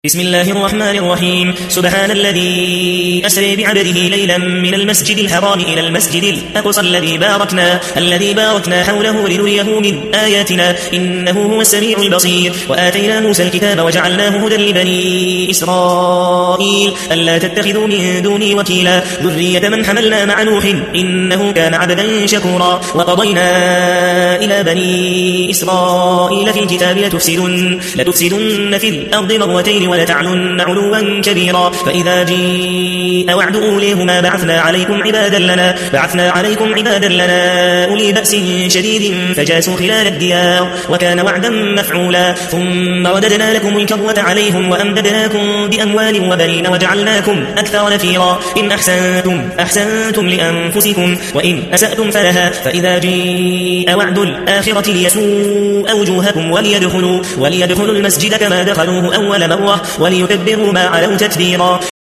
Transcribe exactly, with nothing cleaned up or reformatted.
بسم الله الرحمن الرحيم. سبحان الذي أسري بعبده ليلا من المسجد الحرام إلى المسجد الأقصى الذي باركنا الذي باركنا حوله لنريه من آياتنا إنه هو السميع البصير. وآتينا موسى الكتاب وجعلناه هدى لبني إسرائيل ألا تتخذوا من دوني وكيلا ذرية من حملنا مع نوح إنه كان عبدا شكورا. وقضينا إلى بني إسرائيل في الكتاب لتفسدن, لتفسدن في الأرض مرتين ولتعلن علوا كبيرا. فإذا جاء وعد أوليهما بعثنا عليكم عبادا لنا بعثنا عليكم عبادا لنا أولي بأس شديد فجاسوا خلال الديار وكان وعدا مفعولا. ثم رددنا لكم الكرة عليهم وأمددناكم بأموال وبنين وجعلناكم أكثر نفيرا. إن أحسنتم أحسنتم لأنفسكم وإن أسأتم فلها. فإذا جاء وعد الآخرة ليسوء وجوهكم وليدخلوا, وليدخلوا المسجد كما دخلوه أول مرة وليتبروا ما علوا تتبيرا.